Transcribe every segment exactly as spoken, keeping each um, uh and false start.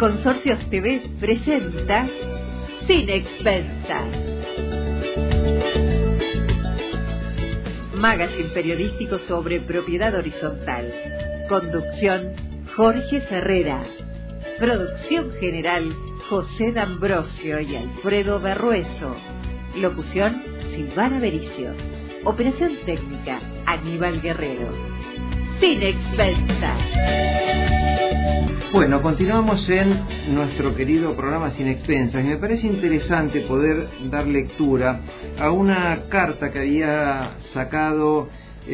Consorcios T V presenta Sin Expensas. Magazine periodístico sobre propiedad horizontal. Conducción, Jorge Ferrera. Producción general, José D'Ambrosio y Alfredo Berrueso. Locución, Silvana Bericio. Operación técnica, Aníbal Guerrero. Sin Expensas. Bueno, continuamos en nuestro querido programa Sin Expensas y me parece interesante poder dar lectura a una carta que había sacado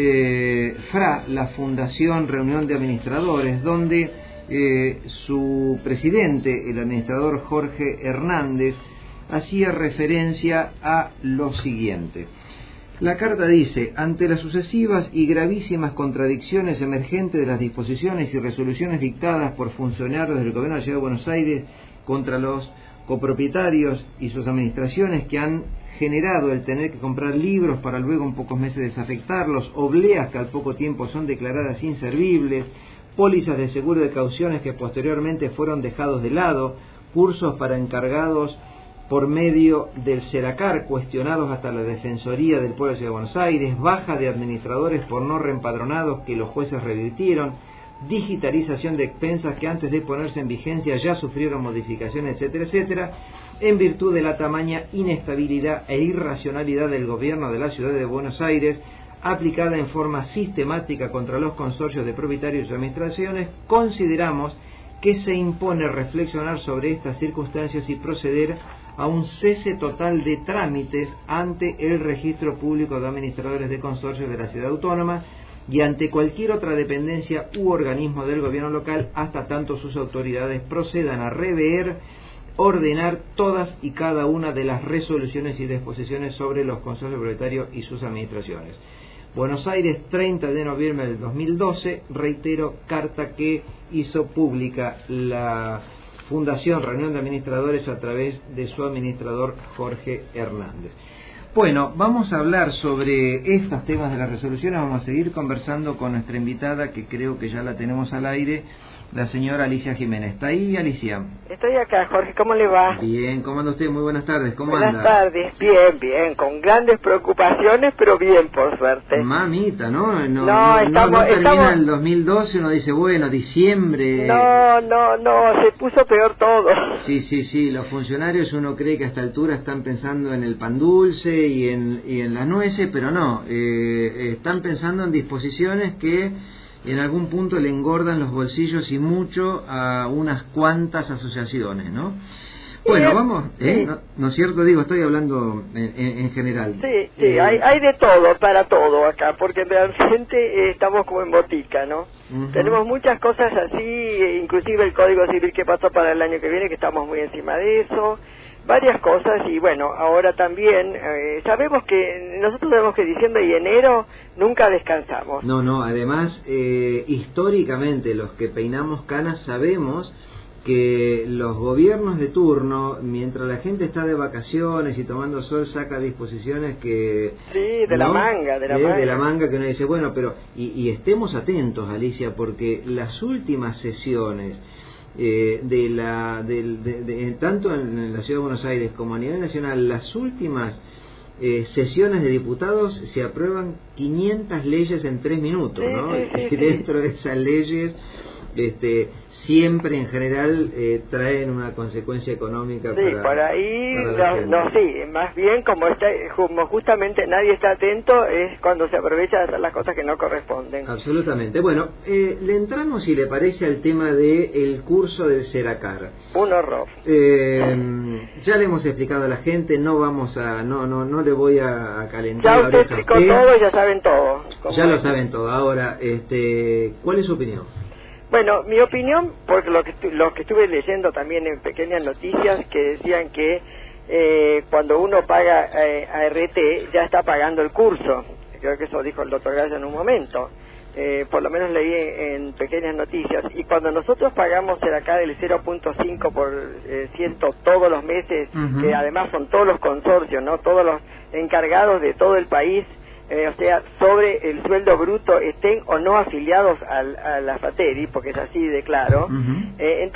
eh, F R A, la Fundación Reunión de Administradores, donde eh, su presidente, el administrador Jorge Hernández, hacía referencia a lo siguiente. La carta dice: ante las sucesivas y gravísimas contradicciones emergentes de las disposiciones y resoluciones dictadas por funcionarios del Gobierno de la Ciudad de Buenos Aires contra los copropietarios y sus administraciones, que han generado el tener que comprar libros para luego en pocos meses desafectarlos, obleas que al poco tiempo son declaradas inservibles, pólizas de seguro de cauciones que posteriormente fueron dejados de lado, cursos para encargados por medio del Seracar, cuestionados hasta la Defensoría del Pueblo de Ciudad de Buenos Aires, baja de administradores por no reempadronados que los jueces revirtieron, digitalización de expensas que antes de ponerse en vigencia ya sufrieron modificaciones, etcétera, etcétera, en virtud de la tamaña inestabilidad e irracionalidad del gobierno de la Ciudad de Buenos Aires, aplicada en forma sistemática contra los consorcios de propietarios y administraciones, consideramos que se impone reflexionar sobre estas circunstancias y proceder a un cese total de trámites ante el Registro Público de Administradores de Consorcios de la Ciudad Autónoma y ante cualquier otra dependencia u organismo del gobierno local, hasta tanto sus autoridades procedan a rever, ordenar todas y cada una de las resoluciones y disposiciones sobre los consorcios propietarios y sus administraciones. Buenos Aires, treinta de noviembre del dos mil doce, reitero, carta que hizo pública la Fundación Reunión de Administradores a través de su administrador Jorge Hernández. Bueno, vamos a hablar sobre estos temas de las resoluciones, vamos a seguir conversando con nuestra invitada, que creo que ya la tenemos al aire, la señora Alicia Jiménez. ¿Está ahí, Alicia? Estoy acá, Jorge, ¿cómo le va? Bien, ¿cómo anda usted? Muy buenas tardes, ¿cómo buenas anda? Buenas tardes, bien, bien, con grandes preocupaciones, pero bien, por suerte. Mamita, ¿no? No, no, no, estamos, no, no termina estamos... el dos mil doce, uno dice, bueno, diciembre... No, no, no, se puso peor todo. Sí, sí, sí, los funcionarios uno cree que a esta altura están pensando en el pan dulce y en, y en las nueces, pero no, eh, están pensando en disposiciones que en algún punto le engordan los bolsillos y mucho a unas cuantas asociaciones, ¿no? Bueno, vamos, ¿eh? Sí. ¿No, ¿no es cierto? Digo, estoy hablando en, en, en general. Sí, sí, eh, hay, hay de todo, para todo acá, porque realmente eh, estamos como en botica, ¿no? Uh-huh. Tenemos muchas cosas así, inclusive el Código Civil que pasó para el año que viene, que estamos muy encima de eso, varias cosas, y bueno, ahora también eh, sabemos que nosotros sabemos que diciembre y enero nunca descansamos. No, no, además, eh, históricamente los que peinamos canas sabemos que los gobiernos de turno, mientras la gente está de vacaciones y tomando sol, saca disposiciones que... Sí, de ¿no? la manga, de la de, manga. De la manga, que uno dice, bueno, pero... Y, y estemos atentos, Alicia, porque las últimas sesiones... Eh, de la de, de, de, tanto en la Ciudad de Buenos Aires como a nivel nacional, las últimas eh, sesiones de diputados se aprueban quinientas leyes en tres minutos, sí, ¿no? Sí, sí, y dentro de esas leyes este siempre en general eh, traen una consecuencia económica sí, para, por ahí para no, no, sí, más bien como está, como justamente nadie está atento, es cuando se aprovecha de hacer las cosas que no corresponden. Absolutamente. Bueno, eh, le entramos, si le parece, al tema de el curso del Seracar. Un horror. Eh, ya le hemos explicado a la gente, no vamos a, no, no, no le voy a, a calentar. Ya usted explicó usted. todo y ya saben todo. Ya lo saben todo. Ahora, este, ¿cuál es su opinión? Bueno, mi opinión, porque lo que, lo que estuve leyendo también en pequeñas noticias, que decían que eh, cuando uno paga eh, A R T ya está pagando el curso. Creo que eso dijo el doctor Gaya en un momento. Eh, por lo menos leí en, en pequeñas noticias. Y cuando nosotros pagamos acá el cero punto cinco por ciento todos los meses, uh-huh. que además son todos los consorcios, no todos los encargados de todo el país, Eh, o sea, sobre el sueldo bruto, estén o no afiliados al, a la FATERI, porque es así de claro. Uh-huh. eh, entonces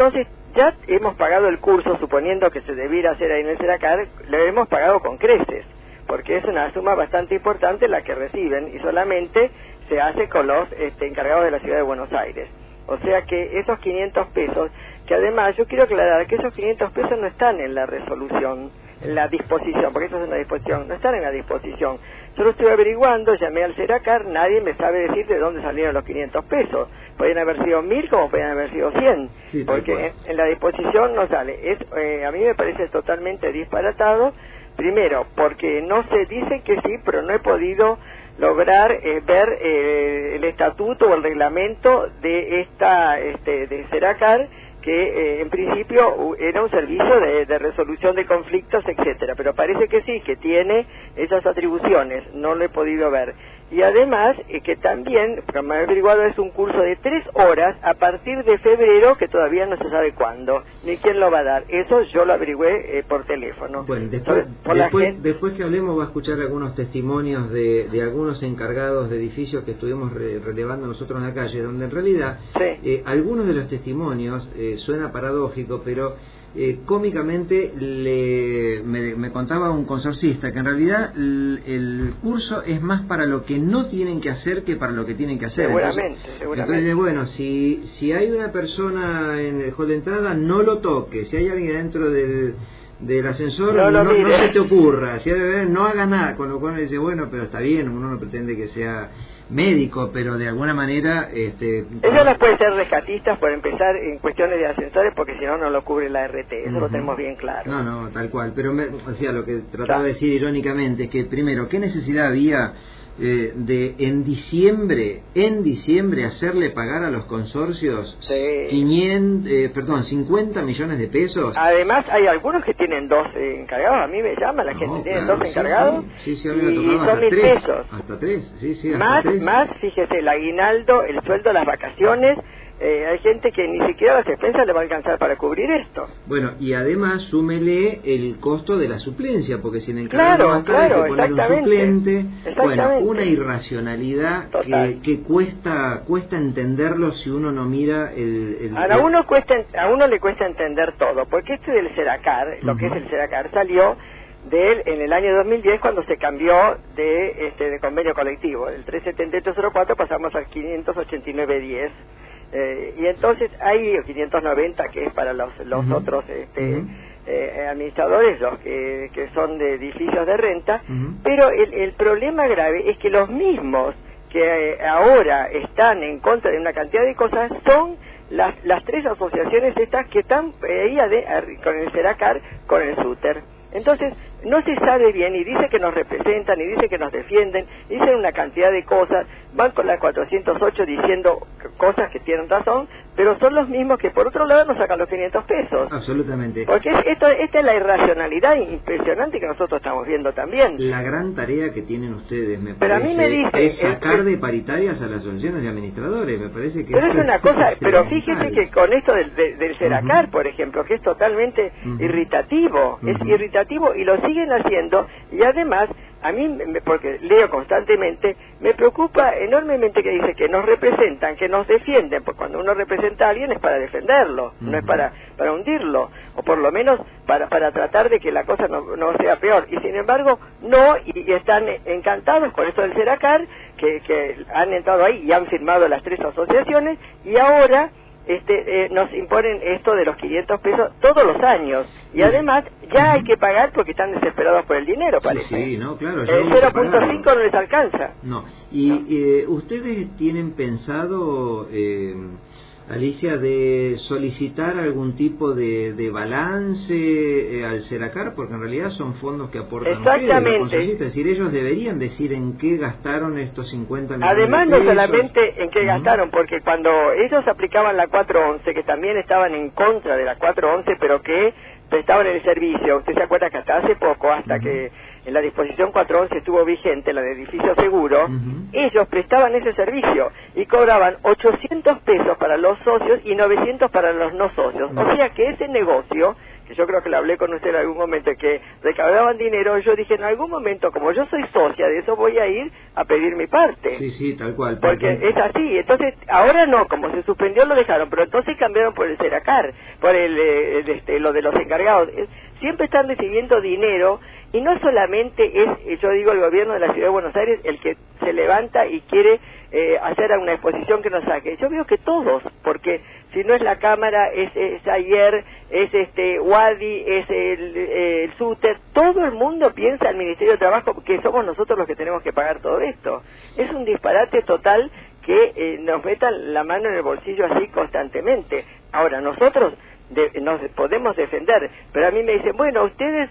ya hemos pagado el curso, suponiendo que se debiera hacer ahí en el Seracar, lo hemos pagado con creces, porque es una suma bastante importante la que reciben y solamente se hace con los este, encargados de la ciudad de Buenos Aires. O sea que esos quinientos pesos, que además yo quiero aclarar que esos quinientos pesos no están en la resolución, en la disposición, porque eso es una disposición, no están en la disposición. Yo lo estoy averiguando, llamé al Seracar, nadie me sabe decir de dónde salieron los quinientos pesos. Pueden haber sido mil como pueden haber sido cien, sí, porque en, en la disposición no sale. Es, eh, a mí me parece totalmente disparatado, primero, porque no se dice que sí, pero no he podido lograr eh, ver eh, el estatuto o el reglamento de esta este, de Seracar, que eh, en principio era un servicio de, de resolución de conflictos, etcétera, pero parece que sí, que tiene esas atribuciones, no lo he podido ver. Y además, eh, que también, como he averiguado, es un curso de tres horas a partir de febrero, que todavía no se sabe cuándo, ni quién lo va a dar. Eso yo lo averigüé eh, por teléfono. Bueno, después, por después, gente... después que hablemos va a escuchar algunos testimonios de, de algunos encargados de edificios que estuvimos re, relevando nosotros en la calle, donde en realidad sí. eh, algunos de los testimonios, eh, suena paradójico, pero... Eh, cómicamente le, me, me contaba un consorcista que en realidad el, el curso es más para lo que no tienen que hacer que para lo que tienen que hacer. Seguramente, entonces, seguramente. Entonces, bueno, si, si hay una persona en el hall de entrada, no lo toque. Si hay alguien dentro del, del ascensor, no, no, no se te ocurra. Si hay, no hagas nada. Con lo cual uno dice, bueno, pero está bien, uno no pretende que sea médico, pero de alguna manera... este Ellos no pueden ser rescatistas, por empezar, en cuestiones de ascensores, porque si no, no lo cubre la R T, eso uh-huh. lo tenemos bien claro. No, no, tal cual, pero me, o sea, lo que trataba claro. de decir irónicamente es que, primero, ¿qué necesidad había eh, de en diciembre, en diciembre, hacerle pagar a los consorcios sí. quinientos, eh, perdón, cincuenta millones de pesos? Además, hay algunos que tienen dos eh, encargados, a mí me llama la no, gente, tienen claro, dos encargados, sí, sí, sí, sí, y son mil pesos. Hasta tres, sí, sí, hasta más, tres. Más, fíjese, el aguinaldo, el sueldo, las vacaciones, eh, hay gente que ni siquiera las expensas le va a alcanzar para cubrir esto. Bueno, y además súmele el costo de la suplencia, porque si en el encargado claro, claro, hay que poner un suplente, bueno, una irracionalidad que, que cuesta cuesta entenderlo si uno no mira el... el Ahora, el... uno cuesta, a uno le cuesta entender todo, porque este del Seracar, lo uh-huh. que es el Seracar, salió de él en el año dos mil diez cuando se cambió de este de convenio colectivo. Del trescientos setenta y ocho cero cuatro pasamos al quinientos ochenta y nueve diez. Eh, y entonces hay quinientos noventa que es para los los uh-huh. otros este uh-huh. eh, administradores, los que, que son de edificios de renta, uh-huh. pero el, el problema grave es que los mismos que eh, ahora están en contra de una cantidad de cosas son las las tres asociaciones estas que están eh, ahí ade, con el Seracar, con el SUTER. Entonces, no se sabe bien, y dice que nos representan, y dice que nos defienden, dicen una cantidad de cosas, van con la cuatrocientos ocho diciendo cosas que tienen razón, pero son los mismos que por otro lado nos sacan los quinientos pesos. Absolutamente. Porque es, esto, esta es la irracionalidad impresionante que nosotros estamos viendo también. La gran tarea que tienen ustedes, me pero parece, a mí me dice, es sacar es, de paritarias a las asociaciones de administradores, me parece que... Pero es una cosa, pero fíjese que con esto del, del, del Seracar, uh-huh. por ejemplo, que es totalmente uh-huh. irritativo, uh-huh. es irritativo y lo siguen haciendo, y además, a mí, porque leo constantemente, me preocupa enormemente que dice que nos representan, que nos defienden, porque cuando uno representa a alguien es para defenderlo, uh-huh. no es para para hundirlo, o por lo menos para para tratar de que la cosa no, no sea peor, y sin embargo, no, y, y están encantados con esto del Seracar, que, que han entrado ahí y han firmado las tres asociaciones, y ahora... Este, eh, nos imponen esto de los quinientos pesos todos los años y además ya hay que pagar porque están desesperados por el dinero, parece. Sí, sí, no, claro. El cero punto cinco no les alcanza. No. Y no. Eh, ustedes tienen pensado, eh, Alicia, de solicitar algún tipo de, de balance eh, al Seracar, porque en realidad son fondos que aportan exactamente. Ustedes, es decir, ellos deberían decir en qué gastaron estos cincuenta millones además de pesos. No solamente en qué uh-huh. gastaron, porque cuando ellos aplicaban la cuatro once, que también estaban en contra de la cuatro once, pero que prestaban el servicio, usted se acuerda que hasta hace poco, hasta uh-huh. que en la disposición cuatro once estuvo vigente, la de edificio seguro, uh-huh. ellos prestaban ese servicio y cobraban ochocientos pesos para los socios y novecientos para los no socios. Uh-huh. O sea que ese negocio, que yo creo que lo hablé con usted en algún momento, que recaudaban dinero, yo dije, en algún momento, como yo soy socia de eso, voy a ir a pedir mi parte. Sí, sí, tal cual. Porque es así, entonces, ahora no, como se suspendió lo dejaron, pero entonces cambiaron por el Seracar, por el, el este, lo de los encargados. Siempre están recibiendo dinero, y no solamente es, yo digo, el gobierno de la Ciudad de Buenos Aires el que se levanta y quiere eh, hacer una exposición que nos saque. Yo veo que todos, porque si no es la Cámara, es, es ayer, es este Wadi, es el, el SUTER, todo el mundo piensa al Ministerio de Trabajo que somos nosotros los que tenemos que pagar todo esto. Es un disparate total que eh, nos metan la mano en el bolsillo así constantemente. Ahora, nosotros de, nos podemos defender, pero a mí me dicen, bueno, ustedes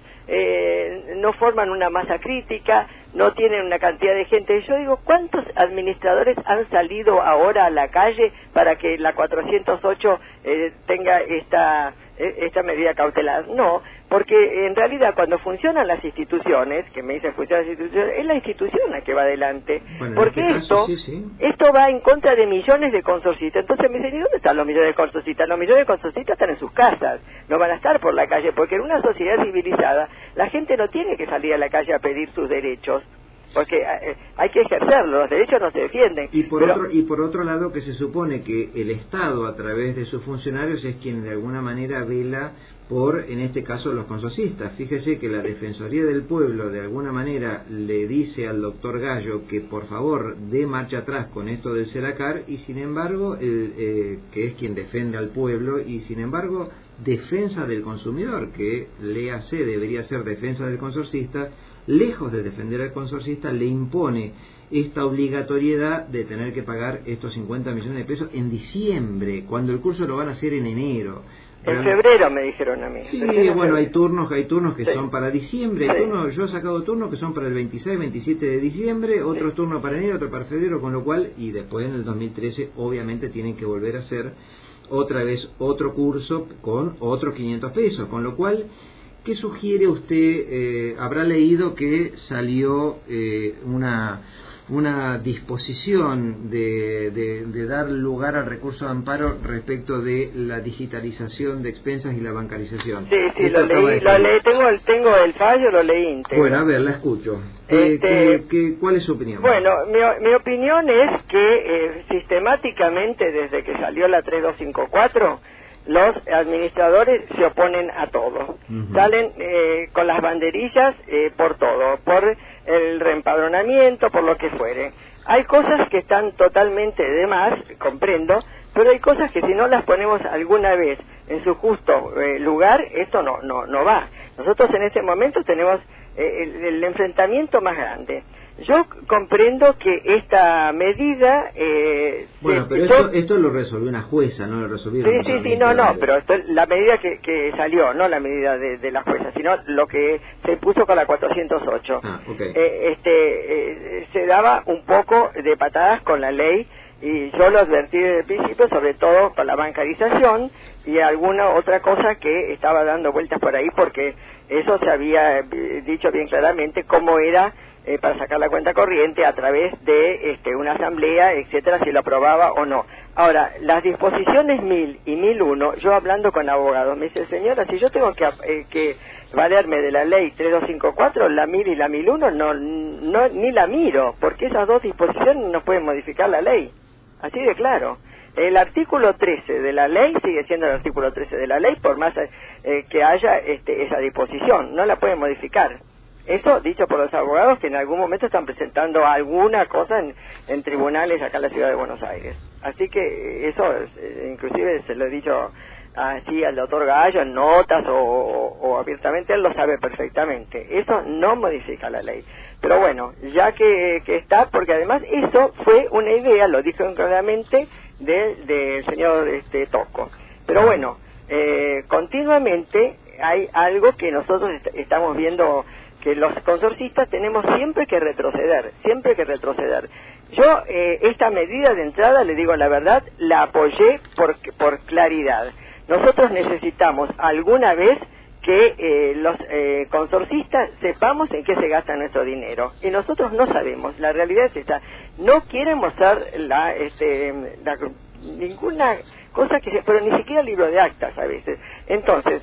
eh, no forman una masa crítica, no tienen una cantidad de gente. Y yo digo, ¿cuántos administradores han salido ahora a la calle para que la cuatrocientos ocho eh, tenga esta esta medida cautelar? No, porque en realidad cuando funcionan las instituciones, que me dicen funcionan las instituciones, es la institución la que va adelante, bueno, porque este esto caso, sí, sí. esto va en contra de millones de consorcistas. Entonces me dicen, ¿y dónde están los millones de consorcistas? Los millones de consorcistas están en sus casas, no van a estar por la calle, porque en una sociedad civilizada la gente no tiene que salir a la calle a pedir sus derechos, porque eh, hay que ejercerlos, los derechos no se defienden. Y por pero... otro y por otro lado, que se supone que el Estado, a través de sus funcionarios, es quien de alguna manera vela por, en este caso, los consorcistas. Fíjese que la Defensoría del Pueblo de alguna manera le dice al doctor Gallo que por favor dé marcha atrás con esto del Seracar, y sin embargo, el, eh, que es quien defiende al pueblo, y sin embargo defensa del consumidor, que léase debería ser defensa del consorcista, lejos de defender al consorcista, le impone esta obligatoriedad de tener que pagar estos cincuenta millones de pesos en diciembre, cuando el curso lo van a hacer en enero. En febrero me dijeron a mí. Sí, bueno, hay turnos, hay turnos que sí. son para diciembre, hay sí. turnos, yo he sacado turnos que son para el veintiséis, veintisiete de diciembre, otros sí. turnos para enero, otro para febrero, con lo cual, y después en el dos mil trece obviamente tienen que volver a hacer otra vez otro curso con otros quinientos pesos, con lo cual, ¿qué sugiere usted? Eh, habrá leído que salió eh, una una disposición de, de, de dar lugar al recurso de amparo respecto de la digitalización de expensas y la bancarización. Sí, sí, lo leí, lo leí, tengo el, tengo el fallo, lo leí íntegro. Bueno, a ver, la escucho. Eh, este, ¿qué, qué, ¿Cuál es su opinión? Bueno, mi, mi opinión es que eh, sistemáticamente desde que salió la tres dos cinco cuatro, los administradores se oponen a todo. Uh-huh. Salen eh, con las banderillas eh, por todo, por el reempadronamiento, por lo que fuere. Hay cosas que están totalmente de más, comprendo, pero hay cosas que si no las ponemos alguna vez en su justo eh, lugar, esto no no no va. Nosotros en este momento tenemos eh, el, el enfrentamiento más grande. Yo comprendo que esta medida... Eh, bueno, pero esto, esto lo resolvió una jueza, no lo resolvió... Sí, sí, sí, no, no, pero esto, la medida que, que salió, no la medida de, de la jueza, sino lo que se puso con la cuatrocientos ocho. Ah, okay. eh, este, eh, se daba un poco de patadas con la ley, y yo lo advertí desde el principio, sobre todo con la bancarización y alguna otra cosa que estaba dando vueltas por ahí, porque eso se había dicho bien claramente cómo era... Eh, para sacar la cuenta corriente a través de este, una asamblea, etcétera, si lo aprobaba o no. Ahora, las disposiciones mil y mil uno, yo hablando con abogados, me dice, señora, si yo tengo que, eh, que valerme de la ley tres dos cinco cuatro, la mil y la mil uno, no, no, ni la miro, porque esas dos disposiciones no pueden modificar la ley. Así de claro. El artículo trece de la ley sigue siendo el artículo trece de la ley, por más eh, que haya este, esa disposición, no la pueden modificar. Eso dicho por los abogados que en algún momento están presentando alguna cosa en, en tribunales acá en la ciudad de Buenos Aires. Así que eso, inclusive se lo he dicho así al doctor Gallo en notas o, o, o abiertamente, él lo sabe perfectamente. Eso no modifica la ley. Pero bueno, ya que, que está, porque además eso fue una idea, lo dijo claramente, del de señor este, Tosco. Pero bueno, eh, continuamente hay algo que nosotros est estamos viendo... que los consorcistas tenemos siempre que retroceder, siempre que retroceder. Yo eh, esta medida de entrada, le digo la verdad, la apoyé por, por claridad. Nosotros necesitamos alguna vez que eh, los eh, consorcistas sepamos en qué se gasta nuestro dinero. Y nosotros no sabemos, la realidad es esta. No quieren mostrar la, este, la, ninguna cosa que se... pero ni siquiera el libro de actas a veces. Entonces...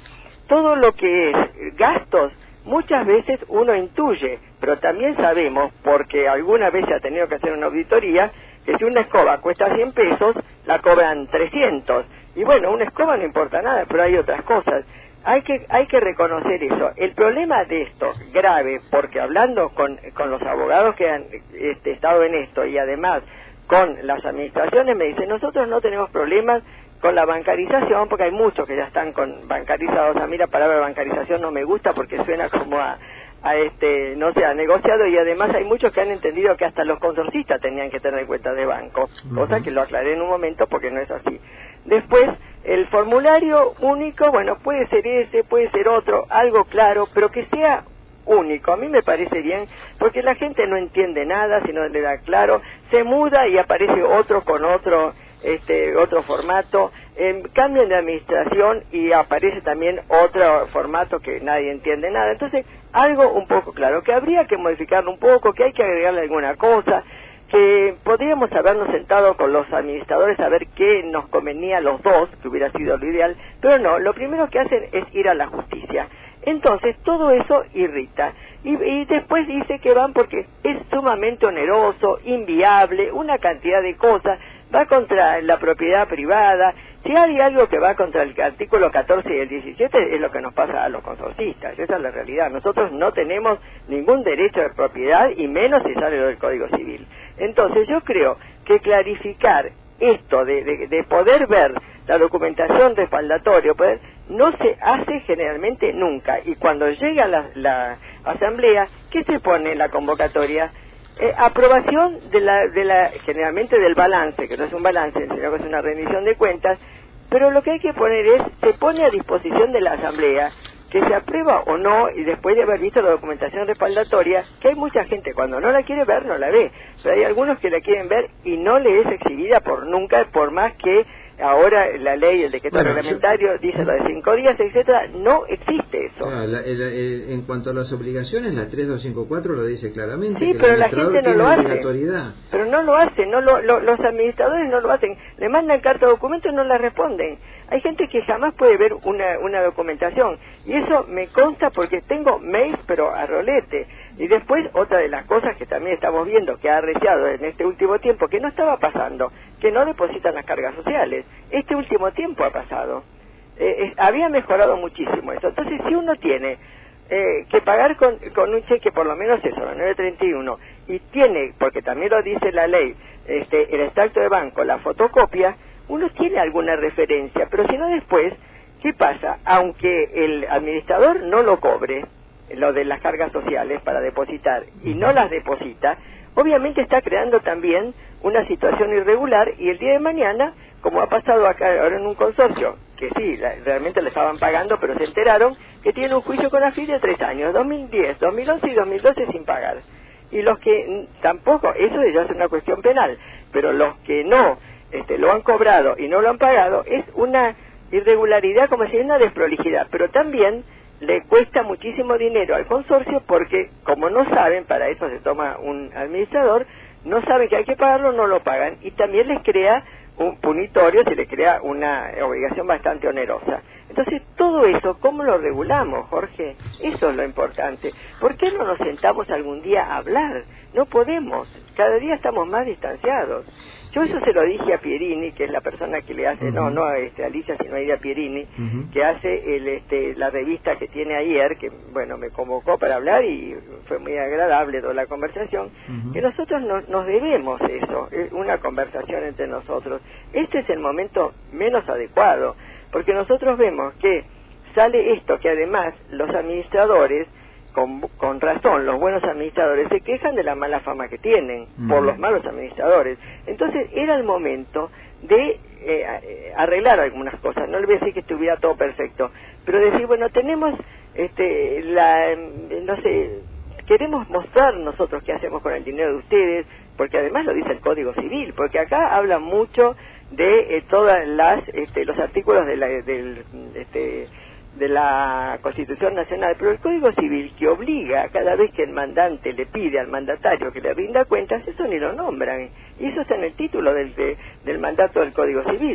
todo lo que es gastos, muchas veces uno intuye, pero también sabemos, porque alguna vez se ha tenido que hacer una auditoría, que si una escoba cuesta cien pesos, la cobran trescientos. Y bueno, una escoba no importa nada, pero hay otras cosas. Hay que hay que reconocer eso. El problema de esto, grave, porque hablando con, con los abogados que han este, estado en esto y además con las administraciones, me dicen, nosotros no tenemos problemas con la bancarización, porque hay muchos que ya están con bancarizados. A mí la palabra bancarización no me gusta porque suena como a, a este, no sé, a negociado, y además hay muchos que han entendido que hasta los consorcistas tenían que tener cuentas de banco, uh-huh. cosa que lo aclaré en un momento porque no es así. Después, el formulario único, bueno, puede ser ese, puede ser otro, algo claro, pero que sea único. A mí me parece bien, porque la gente no entiende nada si no le da claro, se muda y aparece otro con otro este otro formato, eh, cambian de administración y aparece también otro formato que nadie entiende nada. Entonces, algo un poco claro, que habría que modificarlo un poco, que hay que agregarle alguna cosa, que podríamos habernos sentado con los administradores a ver qué nos convenía a los dos, que hubiera sido lo ideal, pero no, lo primero que hacen es ir a la justicia. Entonces, todo eso irrita. Y, y después dice que van porque es sumamente oneroso, inviable, una cantidad de cosas, va contra la propiedad privada. Si hay algo que va contra el artículo catorce y el diecisiete, es lo que nos pasa a los consorcistas. Esa es la realidad. Nosotros no tenemos ningún derecho de propiedad, y menos si sale lo del Código Civil. Entonces, yo creo que clarificar esto de, de, de poder ver la documentación respaldatoria, pues, no se hace generalmente nunca. Y cuando llega la, la asamblea, ¿qué se pone en la convocatoria? Eh, aprobación de la, de la, generalmente del balance, que no es un balance, sino que es una rendición de cuentas, pero lo que hay que poner es, se pone a disposición de la asamblea, que se aprueba o no, y después de haber visto la documentación respaldatoria, que hay mucha gente cuando no la quiere ver, no la ve, pero hay algunos que la quieren ver y no le es exhibida por nunca, por más que ahora la ley, el decreto bueno, reglamentario yo... dice lo de cinco días, etcétera, no existe eso. Claro, la, el, el, en cuanto a las obligaciones, la tres dos cinco cuatro lo dice claramente. Sí, que pero el la gente no lo hace. Pero no lo hacen, no lo, lo, los administradores no lo hacen. Le mandan carta de documento y no la responden. Hay gente que jamás puede ver una, una documentación, y eso me consta porque tengo mails, pero a rolete. Y después, otra de las cosas que también estamos viendo, que ha arreciado en este último tiempo, que no estaba pasando, que no depositan las cargas sociales. Este último tiempo ha pasado. Eh, eh, había mejorado muchísimo eso. Entonces, si uno tiene eh, que pagar con, con un cheque, por lo menos eso, la nueve treinta y uno, y tiene, porque también lo dice la ley, este, el extracto de banco, la fotocopia, uno tiene alguna referencia, pero si no después, ¿qué pasa? Aunque el administrador no lo cobre, lo de las cargas sociales para depositar, y no las deposita, obviamente está creando también una situación irregular, y el día de mañana, como ha pasado acá ahora en un consorcio, que sí, la, realmente le estaban pagando, pero se enteraron que tienen un juicio con AFIP de tres años, dos mil diez, dos mil once y dos mil doce sin pagar. Y los que tampoco, eso ya es una cuestión penal, pero los que no este, lo han cobrado y no lo han pagado, es una irregularidad, como si es una desprolijidad, pero también le cuesta muchísimo dinero al consorcio porque, como no saben, para eso se toma un administrador, no saben que hay que pagarlo, no lo pagan, y también les crea un punitorio, se les crea una obligación bastante onerosa. Entonces, todo eso, ¿cómo lo regulamos, Jorge? Eso es lo importante. ¿Por qué no nos sentamos algún día a hablar? No podemos, cada día estamos más distanciados. Yo eso se lo dije a Pierini, que es la persona que le hace, uh-huh. no no a este, Alicia, sino a Ida Pierini, uh-huh. que hace el, este, la revista que tiene ayer, que bueno, me convocó para hablar y fue muy agradable toda la conversación, uh-huh. que nosotros no, nos debemos eso, una conversación entre nosotros. Este es el momento menos adecuado, porque nosotros vemos que sale esto, que además los administradores, Con, con razón, los buenos administradores se quejan de la mala fama que tienen mm. por los malos administradores. Entonces era el momento de eh, arreglar algunas cosas. No le voy a decir que estuviera todo perfecto, pero decir, bueno, tenemos este la no sé, queremos mostrar nosotros qué hacemos con el dinero de ustedes, porque además lo dice el Código Civil, porque acá habla mucho de eh, todas las este, los artículos de la, del este de la Constitución Nacional, pero el Código Civil, que obliga cada vez que el mandante le pide al mandatario que le rinda cuentas, eso ni lo nombran, y eso está en el título del, de, del mandato del Código Civil.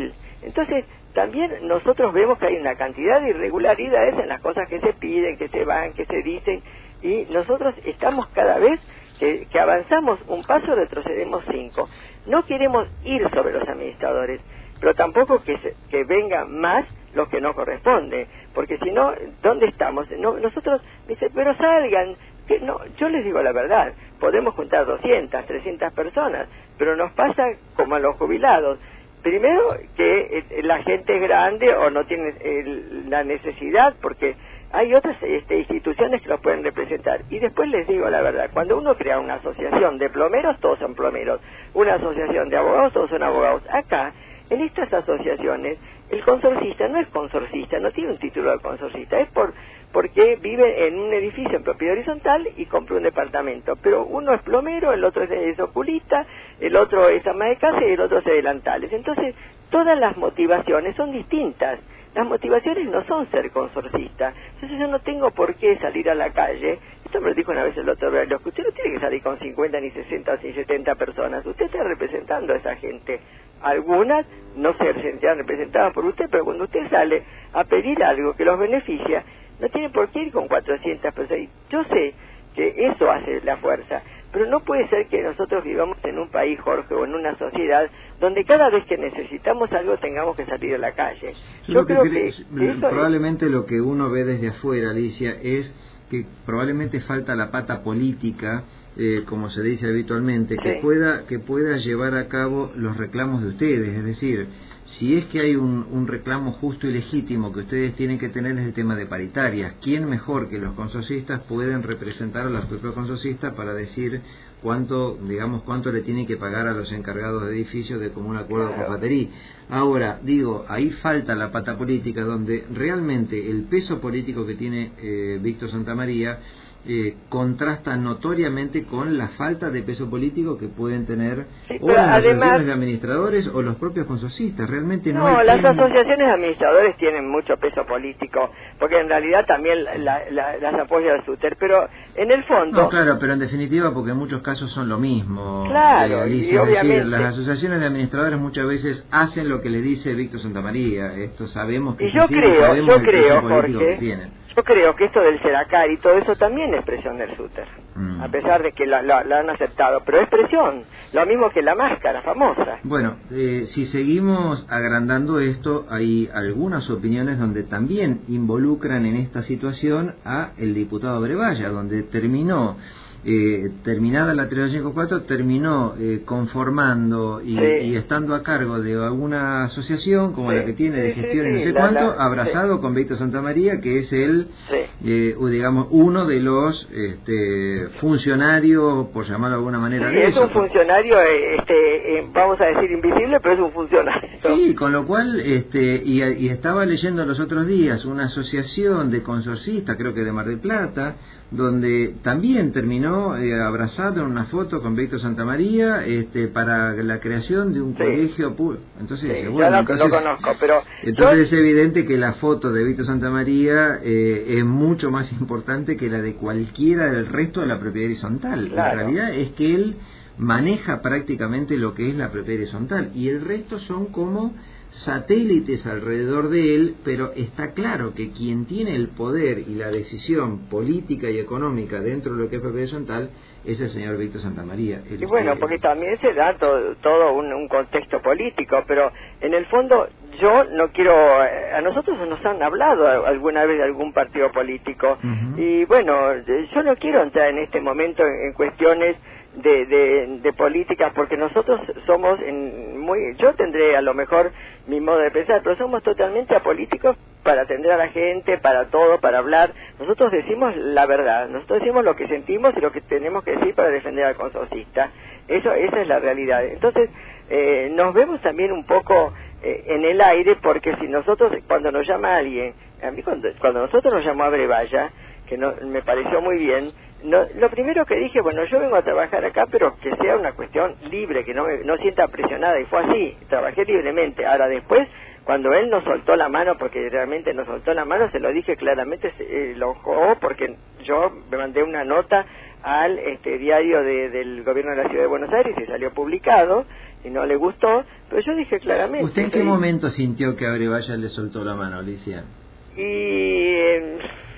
Entonces, también nosotros vemos que hay una cantidad de irregularidades en las cosas que se piden, que se van, que se dicen, y nosotros estamos cada vez que, que avanzamos un paso, retrocedemos cinco. No queremos ir sobre los administradores, pero tampoco que, se, que vengan más los que no corresponde, porque si no, ¿dónde estamos? No, nosotros, dice, pero salgan, que no, yo les digo la verdad, podemos juntar doscientas, trescientas personas, pero nos pasa como a los jubilados. Primero, que eh, la gente es grande o no tiene eh, la necesidad, porque hay otras este, instituciones que los pueden representar. Y después les digo la verdad, cuando uno crea una asociación de plomeros, todos son plomeros. Una asociación de abogados, todos son abogados. Acá, en estas asociaciones, el consorcista no es consorcista, no tiene un título de consorcista, es por porque vive en un edificio en propiedad horizontal y compra un departamento. Pero uno es plomero, el otro es oculista, el otro es ama de casa y el otro es delantales. Entonces, todas las motivaciones son distintas. Las motivaciones no son ser consorcista. Entonces yo no tengo por qué salir a la calle. Esto me lo dijo una vez el doctor Berlos, que usted no tiene que salir con cincuenta, ni sesenta, ni setenta personas. Usted está representando a esa gente. Algunas no se sentirán representadas por usted, pero cuando usted sale a pedir algo que los beneficia, no tiene por qué ir con cuatrocientas personas. Yo sé que eso hace la fuerza, pero no puede ser que nosotros vivamos en un país, Jorge, o en una sociedad donde cada vez que necesitamos algo tengamos que salir a la calle. Yo, Yo creo que, que, que probablemente es... lo que uno ve desde afuera, Alicia, es que probablemente falta la pata política, eh, como se dice habitualmente, sí. que pueda que pueda llevar a cabo los reclamos de ustedes, es decir, si es que hay un, un reclamo justo y legítimo que ustedes tienen que tener es el tema de paritarias. ¿Quién mejor que los consorcistas pueden representar a los propios consorcistas para decir cuánto, digamos, cuánto le tienen que pagar a los encargados de edificios de común acuerdo claro. con Paterí? Ahora, digo, ahí falta la pata política, donde realmente el peso político que tiene eh, Víctor Santamaría Eh, contrasta notoriamente con la falta de peso político que pueden tener sí, o las además, asociaciones de administradores o los propios consorcistas. Realmente no, no hay las quien... asociaciones de administradores tienen mucho peso político, porque en realidad también la, la, las apoya el SUTER, pero en el fondo... No, claro, pero en definitiva porque en muchos casos son lo mismo. Claro, eh, Alicia, y obviamente... Es decir, las asociaciones de administradores muchas veces hacen lo que le dice Víctor Santamaría. Esto sabemos que y yo sí, creo, sabemos yo el creo, peso político Jorge, que tienen. Yo creo que esto del Seracar y todo eso también es presión del SUTER, mm. a pesar de que la, la, la han aceptado, pero es presión, lo mismo que la máscara famosa. Bueno, eh, si seguimos agrandando esto, hay algunas opiniones donde también involucran en esta situación a el diputado Brevalla, donde terminó... Eh, terminada la tres cinco cuatro, terminó eh, conformando y, sí. y estando a cargo de alguna asociación como sí. la que tiene de gestión sí, sí, y no sé la, cuánto, la, abrazado sí. con Víctor Santamaría, que es el, sí. eh, digamos, uno de los este, funcionarios, por llamarlo de alguna manera. Sí, de es eso. un funcionario, este, eh, vamos a decir invisible, pero es un funcionario. Sí, con lo cual, este, y, y estaba leyendo los otros días una asociación de consorcistas, creo que de Mar del Plata, donde también terminó eh, abrazado en una foto con Víctor Santamaría este, para la creación de un sí. colegio público. Entonces, sí, bueno, lo, entonces, lo conozco, pero entonces yo... es evidente que la foto de Víctor Santamaría eh, es mucho más importante que la de cualquiera del resto de la propiedad horizontal. Claro. La realidad es que él maneja prácticamente lo que es la propiedad horizontal y el resto son como satélites alrededor de él, pero está claro que quien tiene el poder y la decisión política y económica dentro de lo que es propiedad horizontal es el señor Víctor Santamaría. Y bueno, que... porque también se da todo, todo un, un contexto político, pero en el fondo yo no quiero, a nosotros nos han hablado alguna vez de algún partido político, uh-huh. y bueno, yo no quiero entrar en este momento en, en cuestiones de, de, de política, porque nosotros somos en muy, yo tendré a lo mejor mi modo de pensar, pero somos totalmente apolíticos para atender a la gente, para todo, para hablar. Nosotros decimos la verdad, nosotros decimos lo que sentimos y lo que tenemos que decir para defender al consorcista. Eso, esa es la realidad. Entonces, eh, nos vemos también un poco eh, en el aire, porque si nosotros, cuando nos llama alguien, a mí cuando, cuando nosotros nos llamó a Brevalla, que no, me pareció muy bien, no, lo primero que dije, bueno, yo vengo a trabajar acá, pero que sea una cuestión libre, que no me, no sienta presionada, y fue así, trabajé libremente. Ahora después, cuando él nos soltó la mano, porque realmente nos soltó la mano, se lo dije claramente, se, eh, lo jugó, porque yo me mandé una nota al este diario de, del gobierno de la Ciudad de Buenos Aires y salió publicado y no le gustó, pero yo dije claramente... ¿Usted en qué momento sintió que Abrevaya le soltó la mano, Alicia? Y eh,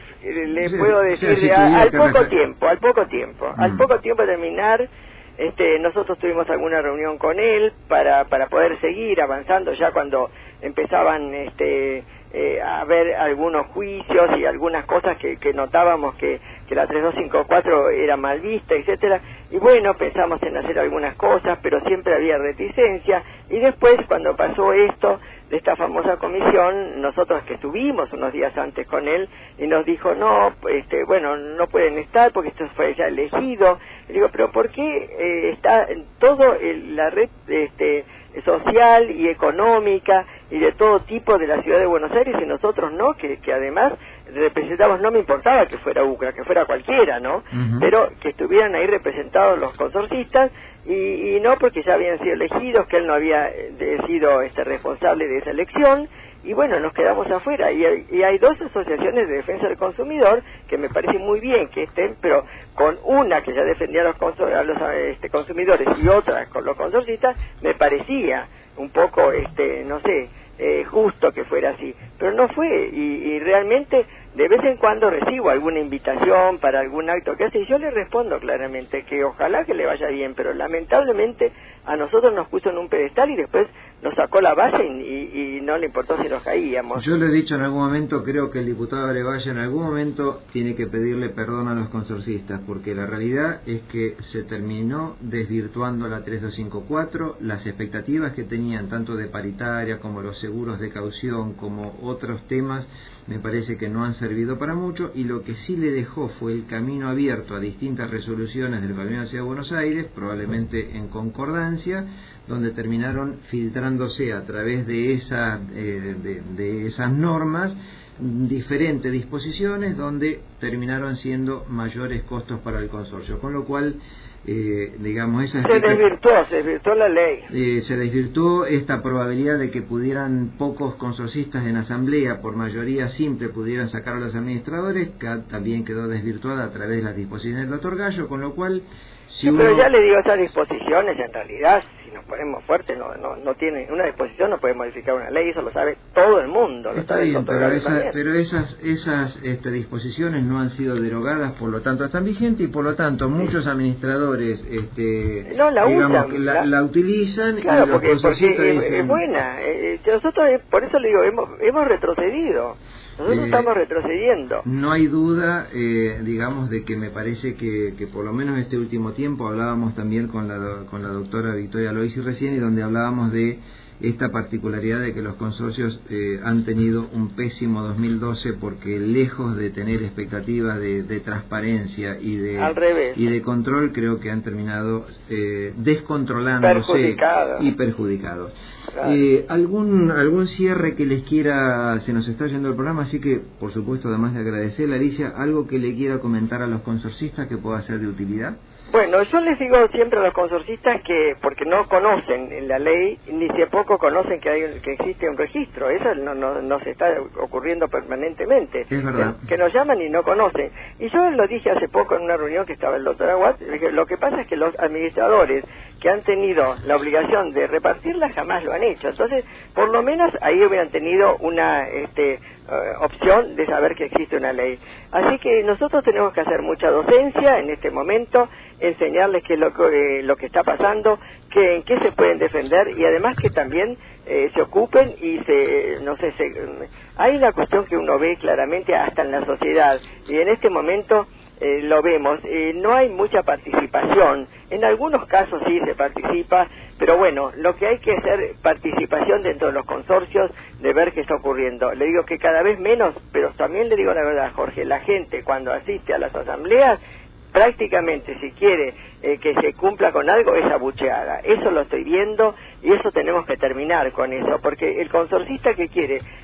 le sí, puedo decir, o sea, si a, al poco refer... tiempo, al poco tiempo, mm. al poco tiempo de terminar, este, nosotros tuvimos alguna reunión con él para, para poder seguir avanzando ya cuando empezaban este eh, a haber algunos juicios y algunas cosas que, que notábamos que, que la tres dos cinco cuatro era mal vista, etcétera, y bueno, pensamos en hacer algunas cosas, pero siempre había reticencia, y después cuando pasó esto de esta famosa comisión, nosotros que estuvimos unos días antes con él, y nos dijo, no, este, bueno, no pueden estar porque esto fue ya elegido. Y digo, pero ¿por qué eh, está en todo el, la red este, social y económica y de todo tipo de la Ciudad de Buenos Aires y nosotros no, que, que además representamos, no me importaba que fuera UCRA, que fuera cualquiera, ¿no? Uh-huh. Pero que estuvieran ahí representados los consorcistas y, y no porque ya habían sido elegidos, que él no había eh, sido este responsable de esa elección, y bueno, nos quedamos afuera, y hay, y hay dos asociaciones de defensa del consumidor que me parece muy bien que estén, pero con una que ya defendía a los, a los este, consumidores y otra con los consorcistas, me parecía un poco, este no sé, eh, justo que fuera así, pero no fue, y, y realmente de vez en cuando recibo alguna invitación para algún acto que hace, y yo le respondo claramente que ojalá que le vaya bien, pero lamentablemente a nosotros nos puso en un pedestal y después nos sacó la base y, y, y no le importó si nos caíamos. Yo le he dicho en algún momento, creo que el diputado Abrevaya en algún momento tiene que pedirle perdón a los consorcistas, porque la realidad es que se terminó desvirtuando la tres dos cinco cuatro, las expectativas que tenían tanto de paritaria como los seguros de caución como otros temas, me parece que no han servido para mucho, y lo que sí le dejó fue el camino abierto a distintas resoluciones del gobierno de la Ciudad de Buenos Aires, probablemente en concordancia, donde terminaron filtrándose a través de, esa, eh, de, de esas normas diferentes disposiciones donde terminaron siendo mayores costos para el consorcio, con lo cual eh, digamos esa se desvirtuó, se desvirtuó la ley, eh, se desvirtuó esta probabilidad de que pudieran pocos consorcistas en asamblea por mayoría simple pudieran sacar a los administradores, que también quedó desvirtuada a través de las disposiciones del doctor Gallo, con lo cual si sí, uno... pero ya le digo, esas disposiciones en realidad, si nos ponemos fuertes, no no no tiene una disposición, no puede modificar una ley, eso lo sabe todo el mundo, lo Está sabe bien, el pero, esa, pero esas esas este, disposiciones no han sido derogadas, por lo tanto están vigentes, y por lo tanto muchos sí. administradores este no la digamos usan, que la, la, la utilizan, claro, y los porque, porque es, dicen, es buena, eh, nosotros por eso le digo, hemos hemos retrocedido. Nosotros eh, estamos retrocediendo. No hay duda, eh, digamos, de que me parece que, que por lo menos este último tiempo hablábamos también con la, con la doctora Victoria Loisi recién, y donde hablábamos de esta particularidad de que los consorcios eh, han tenido un pésimo dos mil doce porque lejos de tener expectativas de, de transparencia y de Al revés. y de control, creo que han terminado eh, descontrolándose y perjudicados. Claro. Eh, algún algún cierre que les quiera, se nos está yendo el programa, así que por supuesto, además de agradecerle, Alicia, algo que le quiera comentar a los consorcistas que pueda ser de utilidad. Bueno, yo les digo siempre a los consorcistas que, porque no conocen la ley, ni tampoco conocen que hay que existe un registro, eso no, no, no se está ocurriendo permanentemente. Es verdad. Que, que nos llaman y no conocen. Y yo lo dije hace poco en una reunión que estaba el doctor Aguat, lo que pasa es que los administradores que han tenido la obligación de repartirla jamás lo han hecho. Entonces, por lo menos ahí hubieran tenido una este, uh, opción de saber que existe una ley. Así que nosotros tenemos que hacer mucha docencia en este momento, enseñarles qué es lo que, eh, lo que está pasando, que, en qué se pueden defender, y además que también eh, se ocupen y se, no sé, se, hay una cuestión que uno ve claramente hasta en la sociedad, y en este momento eh, lo vemos, eh, no hay mucha participación, en algunos casos sí se participa, pero bueno, lo que hay que hacer participación dentro de los consorcios, de ver qué está ocurriendo. Le digo que cada vez menos, pero también le digo la verdad, Jorge, la gente cuando asiste a las asambleas, prácticamente si quiere eh, que se cumpla con algo es abucheada. Eso lo estoy viendo y eso tenemos que terminar con eso, porque el consorcista que quiere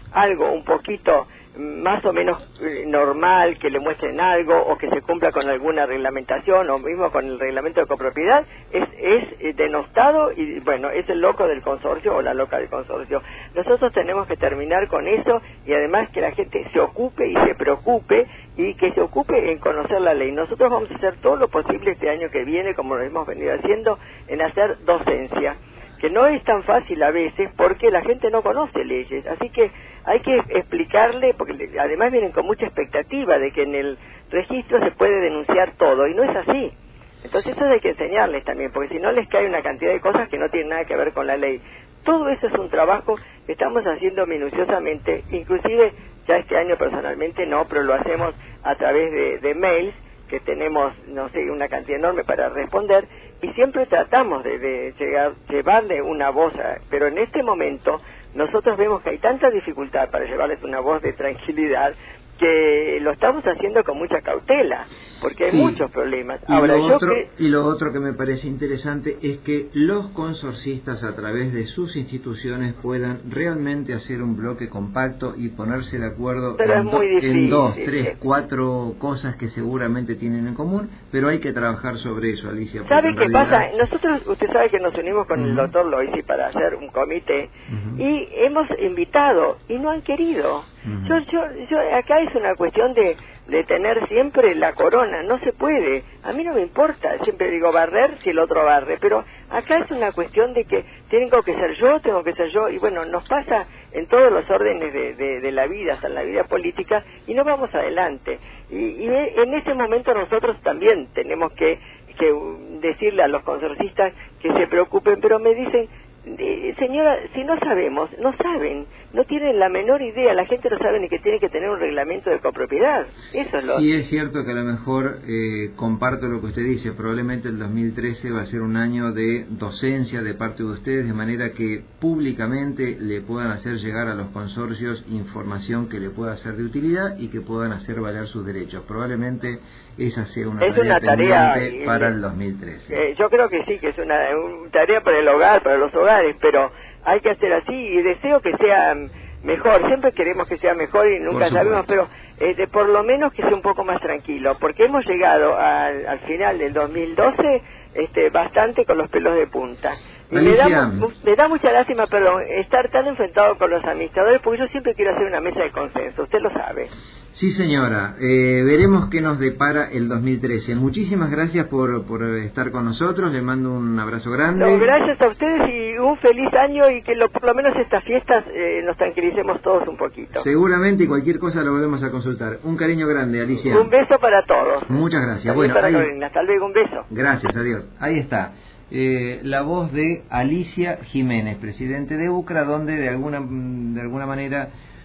algo un poquito más o menos eh, normal, que le muestren algo o que se cumpla con alguna reglamentación o mismo con el reglamento de copropiedad, es, es eh, denostado y bueno, es el loco del consorcio o la loca del consorcio. Nosotros tenemos que terminar con eso y además que la gente se ocupe y se preocupe y que se ocupe en conocer la ley. Nosotros vamos a hacer todo lo posible este año que viene, como lo hemos venido haciendo, en hacer docencia, que no es tan fácil a veces porque la gente no conoce leyes, así que hay que explicarle, porque además vienen con mucha expectativa de que en el registro se puede denunciar todo, y no es así. Entonces eso hay que enseñarles también, porque si no les cae una cantidad de cosas que no tienen nada que ver con la ley. Todo eso es un trabajo que estamos haciendo minuciosamente, inclusive ya este año personalmente no, pero lo hacemos a través de, de mails, que tenemos, no sé, una cantidad enorme para responder, y siempre tratamos de, de llegar, llevarle una voz, a, pero en este momento nosotros vemos que hay tanta dificultad para llevarles una voz de tranquilidad que lo estamos haciendo con mucha cautela, porque hay sí. muchos problemas. Y, Ahora, lo yo otro, que... y lo otro que me parece interesante es que los consorcistas a través de sus instituciones puedan realmente hacer un bloque compacto y ponerse de acuerdo en, do, difícil, en dos, tres, sí. cuatro cosas que seguramente tienen en común, pero hay que trabajar sobre eso, Alicia. ¿Sabe qué realidad... pasa? Nosotros, usted sabe que nos unimos con uh-huh. el doctor Loisi para hacer un comité uh-huh. y hemos invitado y no han querido. Uh-huh. Yo, yo, yo, acá es una cuestión de, de tener siempre la corona, no se puede. A mí no me importa, siempre digo barrer si el otro barre, pero acá es una cuestión de que tengo que ser yo, tengo que ser yo, y bueno, nos pasa en todos los órdenes de, de, de la vida, hasta en la vida política, y no vamos adelante. Y, y en ese momento nosotros también tenemos que, que decirle a los consorcistas que se preocupen, pero me dicen, Eh, señora, si no sabemos, no saben, no tienen la menor idea, la gente no sabe ni que tiene que tener un reglamento de copropiedad. Eso es lo... Sí, es cierto que a lo mejor eh, comparto lo que usted dice, probablemente el dos mil trece va a ser un año de docencia de parte de ustedes, de manera que públicamente le puedan hacer llegar a los consorcios información que le pueda ser de utilidad y que puedan hacer valer sus derechos. Probablemente esa sea una es tarea una tarea pendiente para el dos mil trece. Eh, yo creo que sí, que es una, una tarea para el hogar, para los hogares, pero hay que hacer así y deseo que sea mejor. Siempre queremos que sea mejor y nunca sabemos, pero eh, de, por lo menos que sea un poco más tranquilo, porque hemos llegado al, al final del dos mil doce este, bastante con los pelos de punta. Y me da, me da mucha lástima, perdón, estar tan enfrentado con los administradores, porque yo siempre quiero hacer una mesa de consenso, usted lo sabe. Sí, señora. Eh, veremos qué nos depara el dos mil trece. Muchísimas gracias por, por estar con nosotros. Le mando un abrazo grande. No, gracias a ustedes y un feliz año y que lo, por lo menos estas fiestas eh, nos tranquilicemos todos un poquito. Seguramente, y cualquier cosa lo volvemos a consultar. Un cariño grande, Alicia. Un beso para todos. Muchas gracias. Bueno, ahí... Hasta luego, un beso. Gracias, adiós. Ahí está. Eh, la voz de Alicia Jiménez, presidente de UCRA, donde de alguna, de alguna manera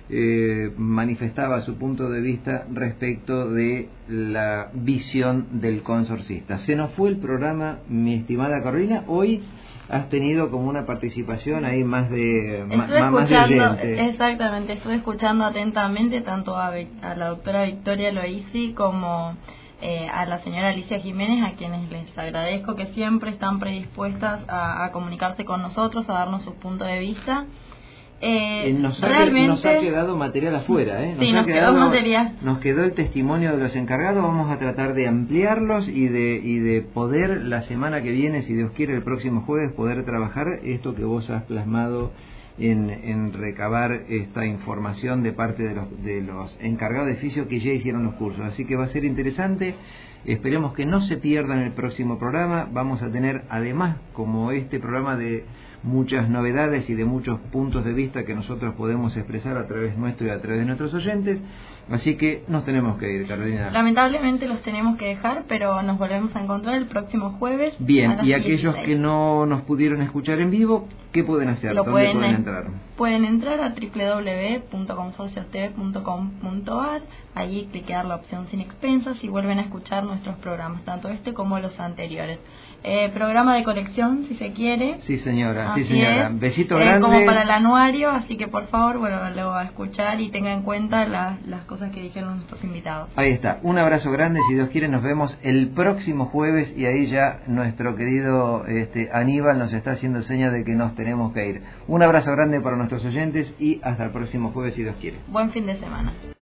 eh, manifestaba su punto de vista respecto de la visión del consorcista. Se nos fue el programa, mi estimada Carolina. Hoy has tenido como una participación ahí más de, ma, más de oyente. Exactamente, estuve escuchando atentamente tanto a, a la doctora Victoria Loisi como Eh, a la señora Alicia Jiménez, a quienes les agradezco que siempre están predispuestas a, a comunicarse con nosotros, a darnos su punto de vista. Eh, nos, ha, realmente, nos ha quedado material afuera, ¿eh? Nos, sí, ha nos quedado, quedó material. Nos quedó el testimonio de los encargados, vamos a tratar de ampliarlos y de, y de poder la semana que viene, si Dios quiere, el próximo jueves, poder trabajar esto que vos has plasmado En, en recabar esta información de parte de los, de los encargados de oficio que ya hicieron los cursos. Así que va a ser interesante, esperemos que no se pierdan el próximo programa. Vamos a tener, además, como este programa, de muchas novedades y de muchos puntos de vista que nosotros podemos expresar a través nuestro y a través de nuestros oyentes. Así que nos tenemos que ir, Carolina. Lamentablemente los tenemos que dejar, pero nos volvemos a encontrar el próximo jueves. Bien, y aquellos dieciséis. Que no nos pudieron escuchar en vivo, ¿qué pueden hacer? Lo ¿Dónde pueden, pueden entrar? Pueden entrar a doble u doble u doble u punto consorcios t v punto com punto a r, allí cliquear la opción sin expensas y vuelven a escuchar nuestros programas, tanto este como los anteriores. Eh, programa de colección, si se quiere. Sí, señora. Sí, así señora. es. Besito Eh, grande. como para el anuario, así que por favor, bueno, lo va a escuchar y tenga en cuenta la- las cosas que dijeron nuestros invitados. Ahí está. Un abrazo grande. Si Dios quiere, nos vemos el próximo jueves y ahí ya nuestro querido este, Aníbal nos está haciendo señas de que nos tenemos que ir. Un abrazo grande para nuestros oyentes y hasta el próximo jueves, si Dios quiere. Buen fin de semana.